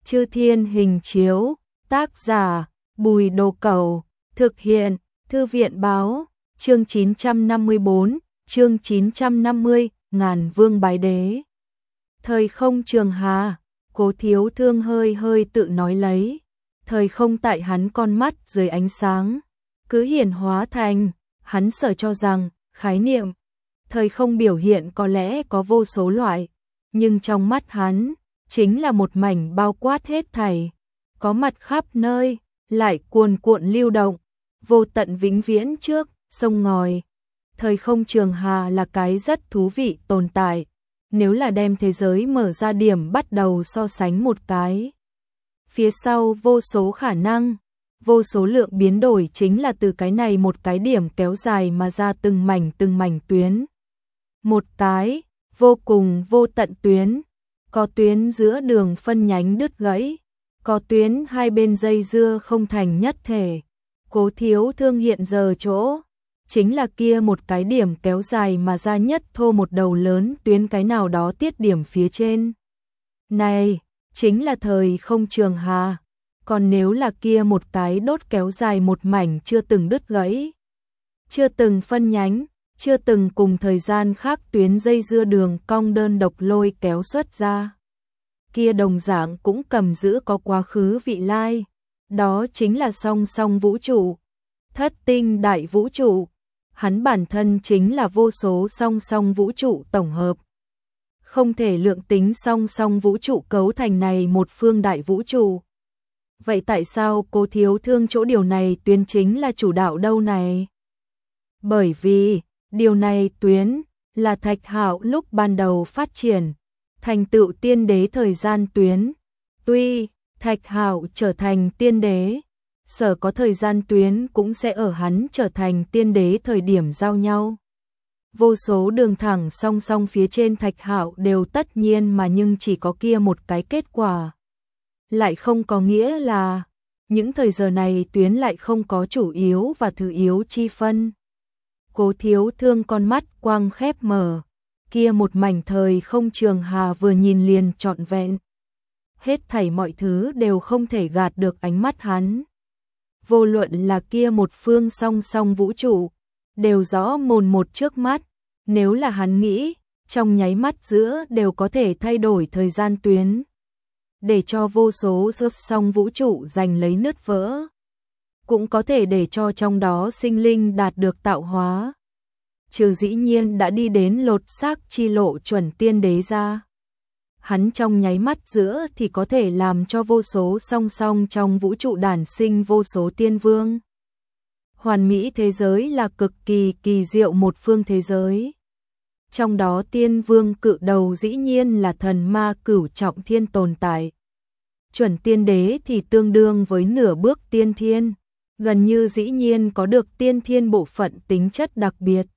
Chư Thiên Hình Chiếu, tác giả Bùi Đồ Cẩu, thực hiện Thư viện Báo, chương 954, chương 950, Ngàn Vương Bái Đế. Thời không trường hà, Cố Thiếu Thương hơi hơi tự nói lấy, thời không tại hắn con mắt dưới ánh sáng, cứ hiển hóa thành, hắn sở cho rằng, khái niệm. Thời không biểu hiện có lẽ có vô số loại, nhưng trong mắt hắn, chính là một mảnh bao quát hết thảy, có mặt khắp nơi, lại cuồn cuộn lưu động, vô tận vĩnh viễn trước, sông ngòi. Thời không trường hà là cái rất thú vị tồn tại, nếu là đem thế giới mở ra điểm bắt đầu so sánh một cái. Phía sau vô số khả năng, vô số lượng biến đổi chính là từ cái này một cái điểm kéo dài mà ra từng mảnh tuyến. Một cái, vô cùng vô tận tuyến, có tuyến giữa đường phân nhánh đứt gãy, có tuyến hai bên dây dưa không thành nhất thể. Cố Thiếu Thương hiện giờ chỗ, chính là kia một cái điểm kéo dài mà ra nhất thô một đầu lớn tuyến cái nào đó tiết điểm phía trên. Này, chính là thời không trường hà, còn nếu là kia một cái đốt kéo dài một mảnh chưa từng đứt gãy, chưa từng phân nhánh, chưa từng cùng thời gian khác tuyến dây dưa đường cong đơn độc lôi kéo xuất ra. Kia đồng dạng cũng cầm giữ có quá khứ vị lai, đó chính là song song vũ trụ, thất tinh đại vũ trụ, hắn bản thân chính là vô số song song vũ trụ tổng hợp. Không thể lượng tính song song vũ trụ cấu thành này một phương đại vũ trụ. Vậy tại sao Cố Thiếu Thương chỗ điều này tuyến chính là chủ đạo đâu này? Bởi vì, điều này tuyến là Thạch Hạo lúc ban đầu phát triển, thành tựu tiên đế thời gian tuyến. Tuy Thạch Hạo trở thành tiên đế, sở có thời gian tuyến cũng sẽ ở hắn trở thành tiên đế thời điểm giao nhau. Vô số đường thẳng song song phía trên Thạch Hạo đều tất nhiên mà nhưng chỉ có kia một cái kết quả. Lại không có nghĩa là những thời giờ này tuyến lại không có chủ yếu và thứ yếu chi phân. Cố Thiếu Thương con mắt quang khép mở, kia một mảnh thời không trường hà vừa nhìn liền trọn vẹn. Hết thảy mọi thứ đều không thể gạt được ánh mắt hắn. Vô luận là kia một phương song song vũ trụ, đều rõ mồn một trước mắt, nếu là hắn nghĩ, trong nháy mắt giữa đều có thể thay đổi thời gian tuyến, để cho vô số song vũ trụ giành lấy nứt vỡ, cũng có thể để cho trong đó sinh linh đạt được tạo hóa. Trừ dĩ nhiên đã đi đến lột xác chi lộ chuẩn tiên đế ra. Hắn trong nháy mắt giữa thì có thể làm cho vô số song song trong vũ trụ đản sinh vô số tiên vương. Hoàn mỹ thế giới là cực kỳ kỳ diệu một phương thế giới. Trong đó tiên vương cự đầu dĩ nhiên là thần ma cửu trọng thiên tồn tại. Chuẩn tiên đế thì tương đương với nửa bước tiên thiên, gần như dĩ nhiên có được tiên thiên bộ phận tính chất đặc biệt.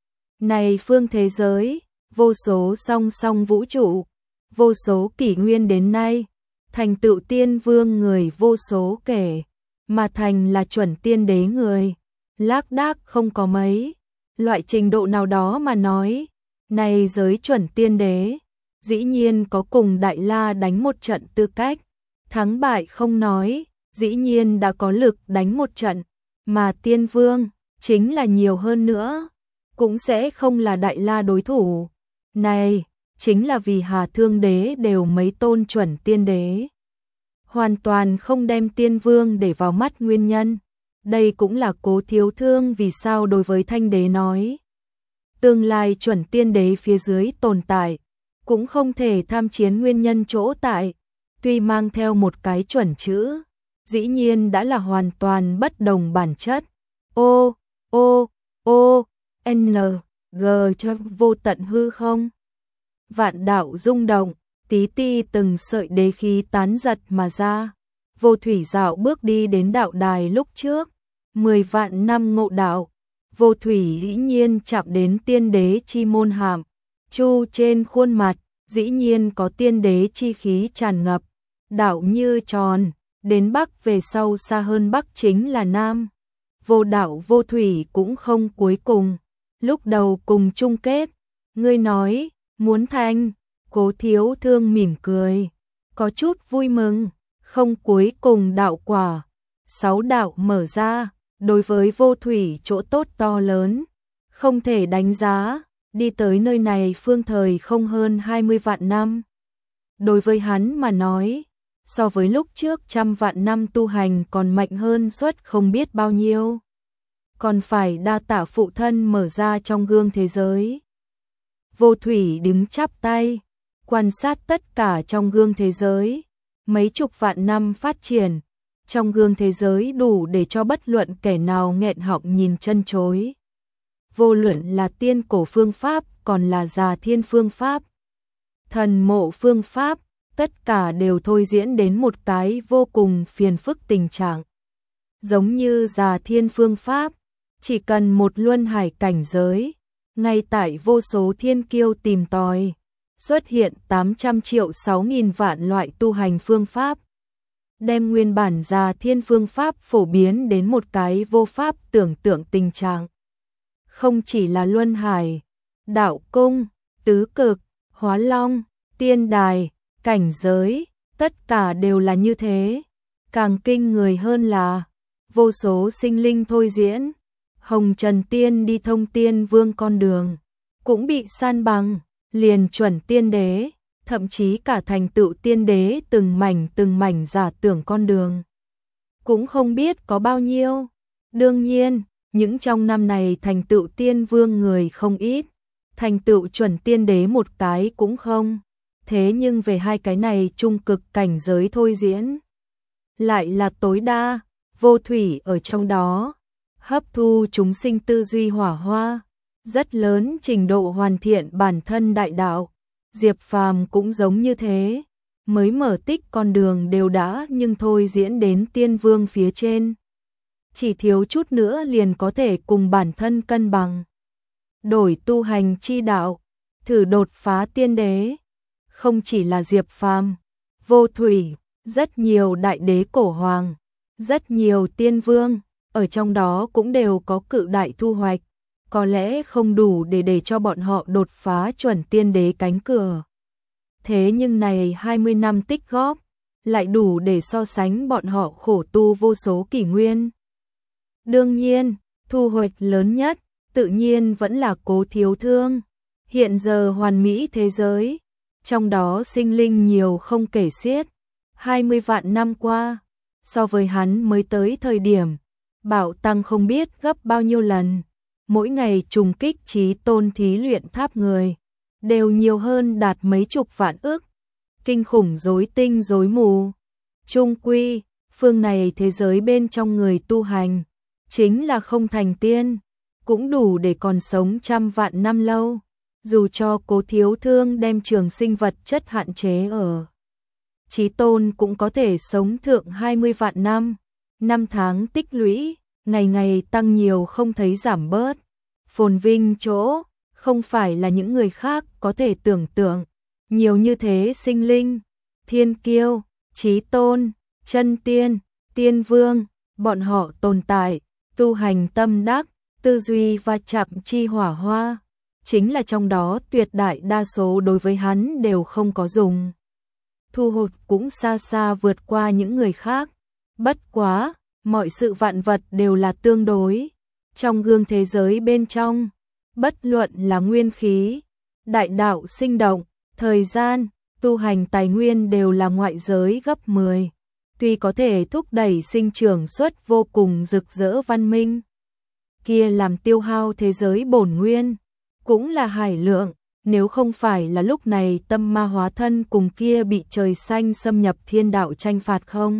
Này phương thế giới, vô số song song vũ trụ, vô số kỷ nguyên đến nay, thành tựu tiên vương người vô số kể, mà thành là chuẩn tiên đế người, lác đác không có mấy. Loại trình độ nào đó mà nói, này giới chuẩn tiên đế, dĩ nhiên có cùng Đại La đánh một trận tư cách, thắng bại không nói, dĩ nhiên đã có lực đánh một trận, mà tiên vương, chính là nhiều hơn nữa, cũng sẽ không là Đại La đối thủ. Này, chính là vì Hà Thương Đế đều mấy tôn chuẩn tiên đế, hoàn toàn không đem tiên vương để vào mắt nguyên nhân. Đây cũng là Cố Thiếu Thương vì sao đối với Thanh Đế nói, tương lai chuẩn tiên đế phía dưới tồn tại, cũng không thể tham chiến nguyên nhân chỗ tại, tuy mang theo một cái chuẩn chữ, dĩ nhiên đã là hoàn toàn bất đồng bản chất. N, G cho vô tận hư không. Vạn đạo rung động, tí ti từng sợi đế khí tán giật mà ra. Vô Thủy dạo bước đi đến đạo đài lúc trước, 10 vạn năm ngộ đạo, Vô Thủy dĩ nhiên chạm đến tiên đế chi môn hàm, chu trên khuôn mặt, dĩ nhiên có tiên đế chi khí tràn ngập, đạo như tròn, đến bắc về sau xa hơn bắc chính là nam. Vô đạo vô thủy cũng không cuối cùng, lúc đầu cùng chung kết, ngươi nói, muốn thành, Cố Thiếu Thương mỉm cười, có chút vui mừng, không cuối cùng đạo quả, 6 đạo mở ra, đối với vô thủy chỗ tốt to lớn, không thể đánh giá, đi tới nơi này phương thời không hơn 20 vạn năm. Đối với hắn mà nói, so với lúc trước 100 vạn năm tu hành còn mạnh hơn suốt không biết bao nhiêu. Còn phải đa tạ phụ thân mở ra trong gương thế giới. Vô thủy đứng chắp tay, quan sát tất cả trong gương thế giới, mấy chục vạn năm phát triển, trong gương thế giới đủ để cho bất luận kẻ nào nghẹn họng nhìn chân chối. Vô luận là tiên cổ phương pháp còn là già thiên phương pháp, thần mộ phương pháp, tất cả đều thôi diễn đến một cái vô cùng phiền phức tình trạng. Giống như già thiên phương pháp, chỉ cần một luân hải cảnh giới, ngay tại vô số thiên kiêu tìm tòi, xuất hiện 800 triệu 6.000 vạn loại tu hành phương pháp, đem nguyên bản già thiên phương pháp phổ biến đến một cái vô pháp tưởng tượng tình trạng. Không chỉ là luân hải, đạo cung, tứ cực, hóa long, tiên đài, cảnh giới, tất cả đều là như thế. Càng kinh người hơn là vô số sinh linh thôi diễn, hồng trần tiên đi thông tiên vương con đường, cũng bị san bằng, liền chuẩn tiên đế, thậm chí cả thành tựu tiên đế từng mảnh giả tưởng con đường. Cũng không biết có bao nhiêu. Đương nhiên, những trong năm này thành tựu tiên vương người không ít, thành tựu chuẩn tiên đế một cái cũng không. Thế nhưng về hai cái này trung cực cảnh giới thôi diễn, lại là tối đa, vô thủy ở trong đó, hấp thu chúng sinh tư duy hỏa hoa, rất lớn trình độ hoàn thiện bản thân đại đạo. Diệp Phàm cũng giống như thế, mới mở tích con đường đều đã nhưng thôi diễn đến tiên vương phía trên. Chỉ thiếu chút nữa liền có thể cùng bản thân cân bằng. Đổi tu hành chi đạo, thử đột phá tiên đế. Không chỉ là Diệp Phàm, vô thủy, rất nhiều đại đế cổ hoàng, rất nhiều tiên vương, ở trong đó cũng đều có cự đại thu hoạch. Có lẽ không đủ để cho bọn họ đột phá chuẩn tiên đế cánh cửa. Thế nhưng này 20 năm tích góp, lại đủ để so sánh bọn họ khổ tu vô số kỷ nguyên. Đương nhiên, thu hoạch lớn nhất, tự nhiên vẫn là Cố Thiếu Thương. Hiện giờ hoàn mỹ thế giới, trong đó sinh linh nhiều không kể xiết. 20 vạn năm qua, so với hắn mới tới thời điểm, bạo tăng không biết gấp bao nhiêu lần. Mỗi ngày trùng kích chí tôn thí luyện tháp người, đều nhiều hơn đạt mấy chục vạn ức. Kinh khủng rối tinh rối mù. Trung quy, phương này thế giới bên trong người tu hành, chính là không thành tiên, cũng đủ để còn sống 100 vạn năm lâu. Dù cho Cố Thiếu Thương đem trường sinh vật chất hạn chế ở chí tôn cũng có thể sống thượng 20 vạn năm. Năm tháng tích lũy, ngày ngày tăng nhiều không thấy giảm bớt. Phồn vinh chỗ, không phải là những người khác có thể tưởng tượng. Nhiều như thế sinh linh, thiên kiêu, chí tôn, chân tiên, tiên vương, bọn họ tồn tại, tu hành tâm đắc, tư duy và chạm chi hỏa hoa. Chính là trong đó tuyệt đại đa số đối với hắn đều không có dùng. Thu hoạch cũng xa xa vượt qua những người khác. Bất quá, mọi sự vạn vật đều là tương đối. Trong gương thế giới bên trong, bất luận là nguyên khí, đại đạo sinh động, thời gian, tu hành tài nguyên đều là ngoại giới gấp 10. Tuy có thể thúc đẩy sinh trưởng xuất vô cùng rực rỡ văn minh, kia làm tiêu hao thế giới bổn nguyên, cũng là hải lượng. Nếu không phải là lúc này tâm ma hóa thân cùng kia bị trời xanh xâm nhập thiên đạo tranh phạt không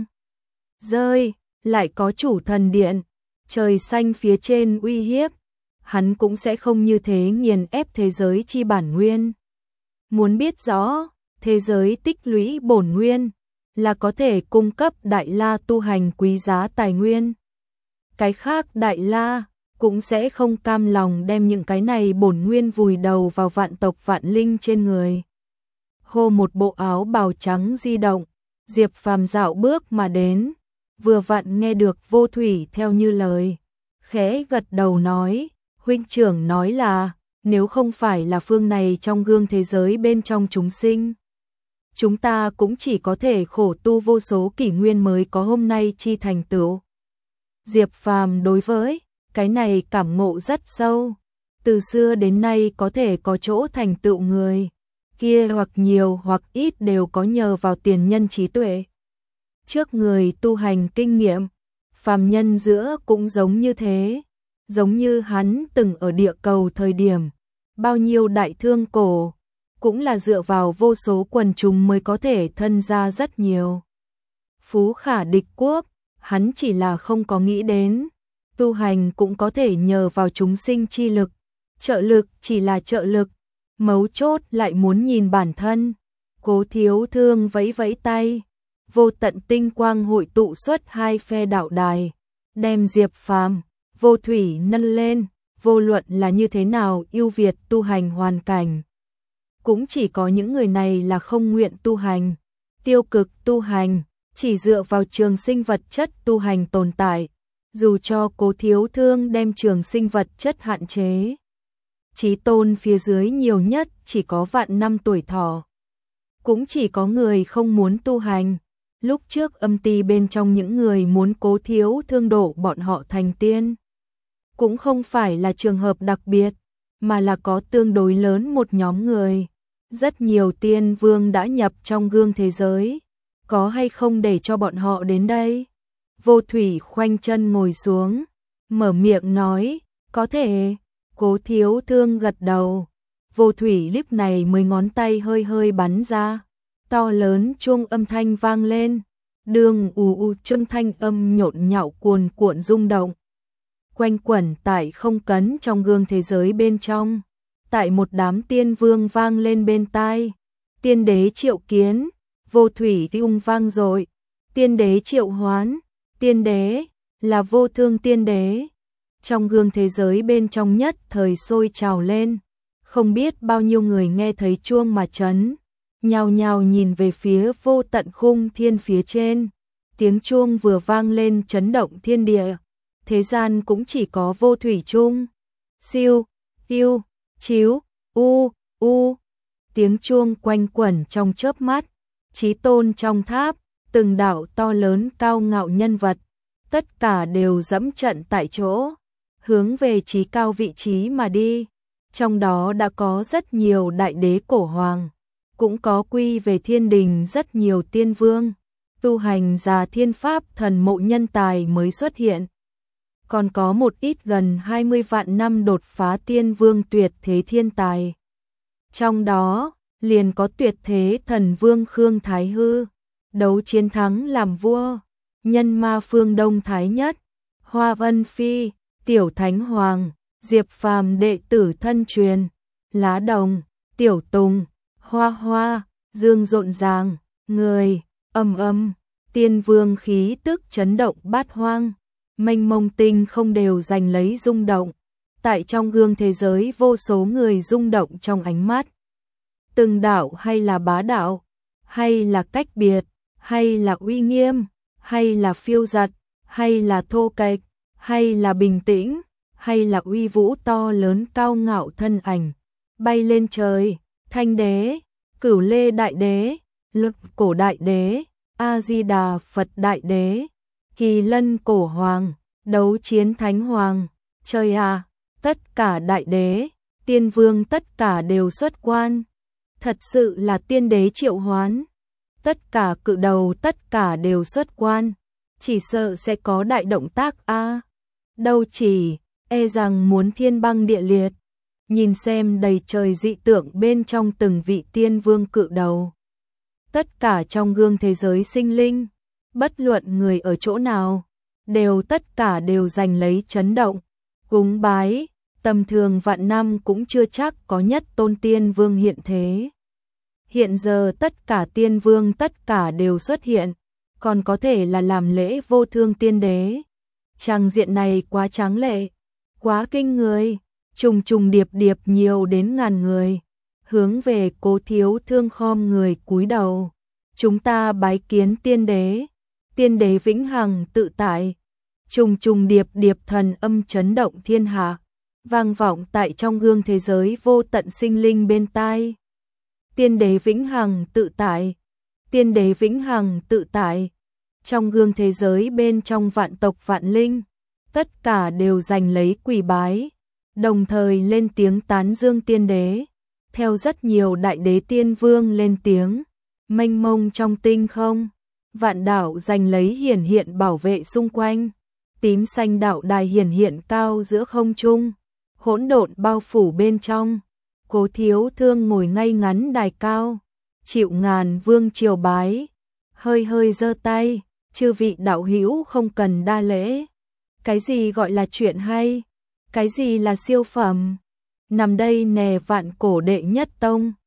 rơi, lại có chủ thần điện, trời xanh phía trên uy hiếp, hắn cũng sẽ không như thế nghiền ép thế giới chi bản nguyên. Muốn biết rõ, thế giới tích lũy bổn nguyên là có thể cung cấp Đại La tu hành quý giá tài nguyên. Cái khác Đại La cũng sẽ không cam lòng đem những cái này bổn nguyên vùi đầu vào vạn tộc vạn linh trên người. Hô một bộ áo bào trắng di động, Diệp Phàm dạo bước mà đến, vừa vặn nghe được Vô Thủy theo như lời, khẽ gật đầu nói, huynh trưởng nói là, nếu không phải là phương này trong gương thế giới bên trong chúng sinh, chúng ta cũng chỉ có thể khổ tu vô số kỷ nguyên mới có hôm nay chi thành tựu. Diệp Phàm đối với cái này cảm ngộ rất sâu, từ xưa đến nay có thể có chỗ thành tựu người kia hoặc nhiều hoặc ít đều có nhờ vào tiền nhân trí tuệ. Trước người tu hành kinh nghiệm, phàm nhân giữa cũng giống như thế, giống như hắn từng ở địa cầu thời điểm, bao nhiêu đại thương cổ, cũng là dựa vào vô số quần chúng mới có thể thân ra rất nhiều. Phú khả địch quốc, hắn chỉ là không có nghĩ đến, tu hành cũng có thể nhờ vào chúng sinh chi lực, trợ lực chỉ là trợ lực, mấu chốt lại muốn nhìn bản thân. Cố Thiếu Thương vẫy vẫy tay, vô tận tinh quang hội tụ xuất hai phe đạo đài, đem Diệp Phàm, Vô Thủy nâng lên, vô luận là như thế nào ưu việt tu hành hoàn cảnh. Cũng chỉ có những người này là không nguyện tu hành, tiêu cực tu hành, chỉ dựa vào trường sinh vật chất tu hành tồn tại, dù cho Cố Thiếu Thương đem trường sinh vật chất hạn chế. Chí tôn phía dưới nhiều nhất chỉ có vạn năm tuổi thọ. Cũng chỉ có người không muốn tu hành. Lúc trước âm ty bên trong những người muốn Cố Thiếu Thương độ bọn họ thành tiên. Cũng không phải là trường hợp đặc biệt, mà là có tương đối lớn một nhóm người. Rất nhiều tiên vương đã nhập trong gương thế giới. Có hay không để cho bọn họ đến đây? Vô Thủy khoanh chân ngồi xuống, mở miệng nói, có thể. Cố Thiếu Thương gật đầu. Vô Thủy lúc này mới ngón tay hơi hơi bắn ra, to lớn chuông âm thanh vang lên, đường chuông thanh âm nhộn nhạo cuồn cuộn rung động, quanh quẩn tại không cấn trong gương thế giới bên trong, tại một đám tiên vương vang lên bên tai. Tiên đế triệu kiến, Vô Thủy ung vang dội, tiên đế triệu hoán, tiên đế là Vô Thương tiên đế. Trong gương thế giới bên trong nhất thời sôi trào lên, không biết bao nhiêu người nghe thấy chuông mà chấn, nhao nhao nhìn về phía vô tận khung thiên phía trên. Tiếng chuông vừa vang lên chấn động thiên địa, thế gian cũng chỉ có Vô Thủy chung. Siêu, yêu, chiếu, u. Tiếng chuông quanh quẩn trong chớp mắt, chí tôn trong tháp, từng đạo to lớn cao ngạo nhân vật, tất cả đều dẫm trận tại chỗ, hướng về chí cao vị trí mà đi. Trong đó đã có rất nhiều đại đế cổ hoàng, cũng có quy về thiên đình rất nhiều tiên vương, tu hành già thiên pháp thần mộ nhân tài mới xuất hiện. Còn có một ít gần 20 vạn năm đột phá tiên vương tuyệt thế thiên tài. Trong đó, liền có tuyệt thế thần vương Khương Thái Hư, đấu chiến thắng làm vua, nhân ma phương Đông Thái Nhất, Hoa Vân Phi, Tiểu Thánh Hoàng, Diệp Phàm đệ tử thân truyền, Lá Đồng, Tiểu Tùng, Hoa Hoa, Dương rộn ràng, người, âm, tiên vương khí tức chấn động bát hoang, mênh mông tinh không đều giành lấy rung động. Tại trong gương thế giới vô số người rung động trong ánh mắt. Từng đạo hay là bá đạo, hay là cách biệt, hay là uy nghiêm, hay là phiêu giật, hay là thô kệch, hay là bình tĩnh, hay là uy vũ to lớn cao ngạo thân ảnh, bay lên trời. Thanh đế, Cửu Lê đại đế, Luật Cổ đại đế, A Di Đà Phật đại đế, Kỳ Lân cổ hoàng, Đấu chiến thánh hoàng. Trời à, tất cả đại đế, tiên vương tất cả đều xuất quan. Thật sự là tiên đế triệu hoán. Tất cả cự đầu tất cả đều xuất quan. Chỉ sợ sẽ có đại động tác a. Đâu chỉ, e rằng muốn thiên băng địa liệt. Nhìn xem đầy trời dị tượng bên trong từng vị tiên vương cự đầu. Tất cả trong gương thế giới sinh linh, bất luận người ở chỗ nào, đều tất cả đều giành lấy chấn động, cúng bái, tầm thường vạn năm cũng chưa chắc có nhất tôn tiên vương hiện thế. Hiện giờ tất cả tiên vương tất cả đều xuất hiện, còn có thể là làm lễ vô thương tiên đế. Trang diện này quá tráng lệ, quá kinh người, trùng trùng điệp điệp nhiều đến ngàn người, hướng về Cố Thiếu Thương khom người cúi đầu. Chúng ta bái kiến tiên đế vĩnh hằng tự tại. Trùng trùng điệp điệp thần âm chấn động thiên hạ, vang vọng tại trong gương thế giới vô tận sinh linh bên tai. Tiên đế vĩnh hằng tự tại, tiên đế vĩnh hằng tự tại. Trong gương thế giới bên trong vạn tộc vạn linh, tất cả đều giành lấy quỳ bái, đồng thời lên tiếng tán dương tiên đế. Theo rất nhiều đại đế tiên vương lên tiếng, mênh mông trong tinh không, vạn đạo giành lấy hiển hiện bảo vệ xung quanh. Tím xanh đạo đài hiển hiện cao giữa không trung, hỗn độn bao phủ bên trong. Cố Thiếu Thương ngồi ngay ngắn đài cao, chịu ngàn vương triều bái, hơi hơi giơ tay, chư vị đạo hữu không cần đa lễ. Cái gì gọi là chuyện hay? Cái gì là siêu phẩm? Nằm đây nè vạn cổ đệ nhất tông.